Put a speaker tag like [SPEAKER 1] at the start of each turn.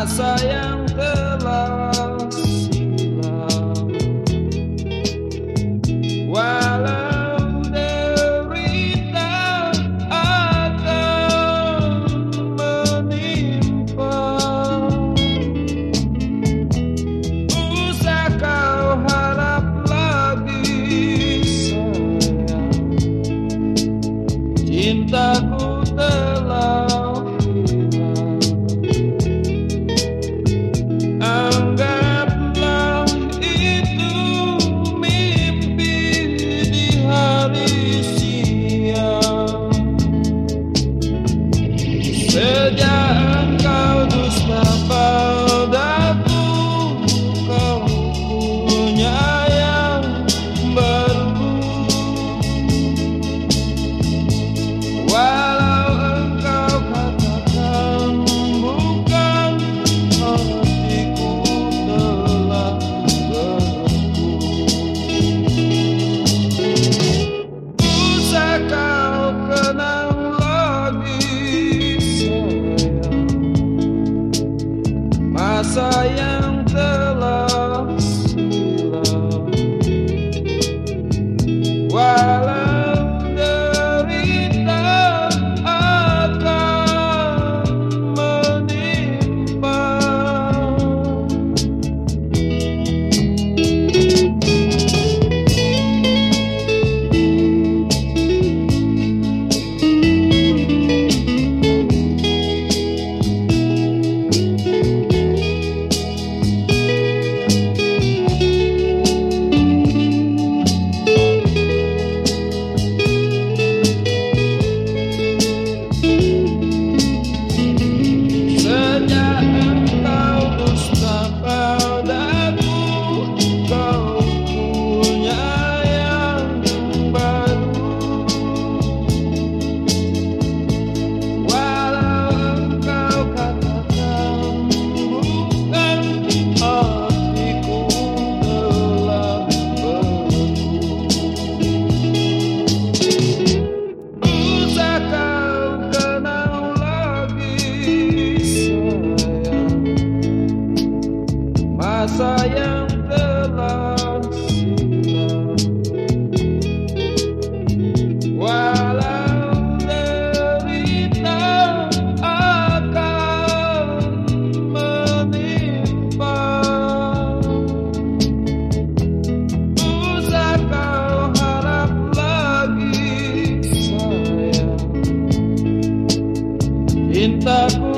[SPEAKER 1] masa yang telah silam. Walau derita akan menimpa, usah kau harap lagi sayang, cintaku telah hilang. Anggaplah itu mimpi di hari siang. Sejak engkau dusta padaku, kau punya yang baru. Walau engkau katakan bukan, hatiku telah beku. Usah kau kenang lagi sayang, masa yang telah silam. Walau derita akan menimpa, sejak engkau dusta padaku, kau punya yang baru. Walau engkau katakan bukan, hatiku telah beku. Usah kau kenang lagi sayang, masa yang telah silam. Walau derita akan menimpa, usah kau harap lagi sayang, cintaku